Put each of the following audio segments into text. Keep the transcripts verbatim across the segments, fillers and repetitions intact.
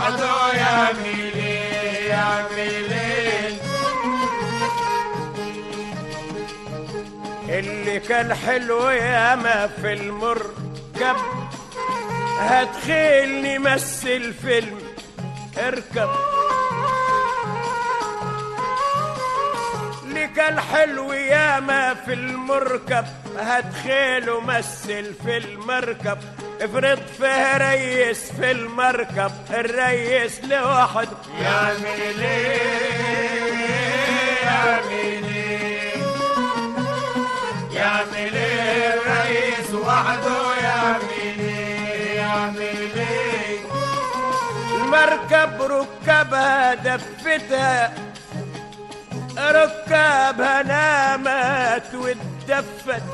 وحده يعمل ايه يعمل ايه. اللي كان حلو ياما في المركب هتخيلني مثل فيلم اركب. اللي كان حلو ياما في المركب هتخيله مثل في المركب. افرض فيه ريس في المركب الريس لوحده يعمل ايه يعمل ايه يعمل ايه الرئيس وحده يعمل ايه يعمل ايه. المركب ركبها دفتها ركابها نامت واتدفت.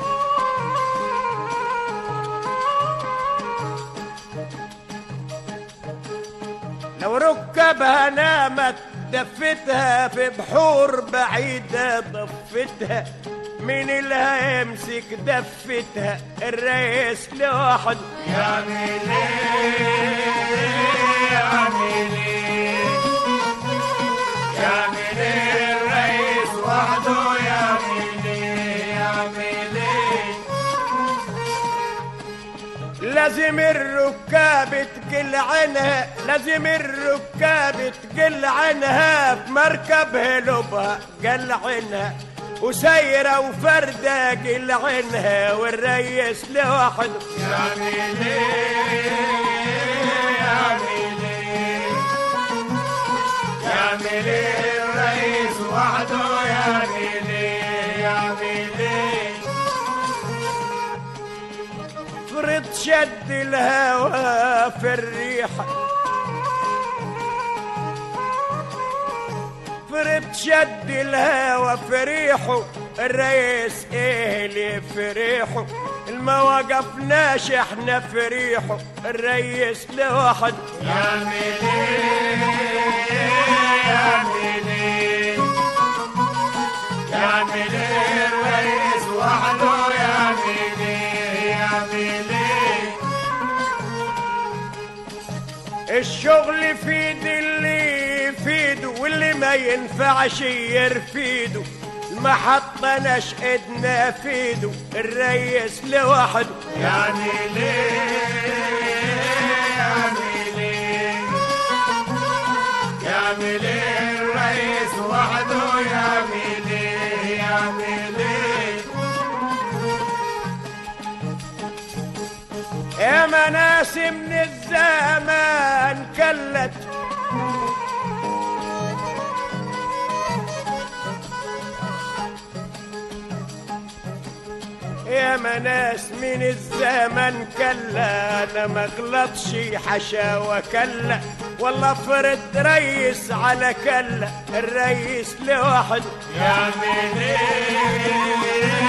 لو ركبها نامت دفتها في بحور بعيدة ضفتها. مين اللي هيمسك دفتها الرئيس لوحده يعمل ايه يعمل ايه يعمل ايه الرئيس وحده يعمل ايه يعمل ايه. لازم الركاب تقل عنها لازم الركاب تقل عنها في مركب هلبها قل عنها وسيرة وفردة قل عنها والريس لوحده يعمل ايه يعمل ايه يعمل ايه الرئيس وحده يعمل ايه يعمل ايه. فرض شد الهوى في الريحة فرض شد الهوى في ريحه الريس ايه اللي في ريحه. الما وقفناش احنا في ريحه الريس لوحده يعمل ايه يعمل ايه يعمل ايه الرئيس وحده يعمل ايه يعمل ايه. الشغل في ايد اللي يفيده واللي ما ينفعش يرفيده. المحطة نشقدنا فيده الريس لوحده يعمل ايه يعمل ايه يعمل ايه الرئيس وحده يعمل ايه يعمل ايه. يا مناس من الزمان كلت يا مناس من الزمن كلا انا ما غلطش حشا وكلا والله فرد ريس على كلا الريس لوحده يعمل ايه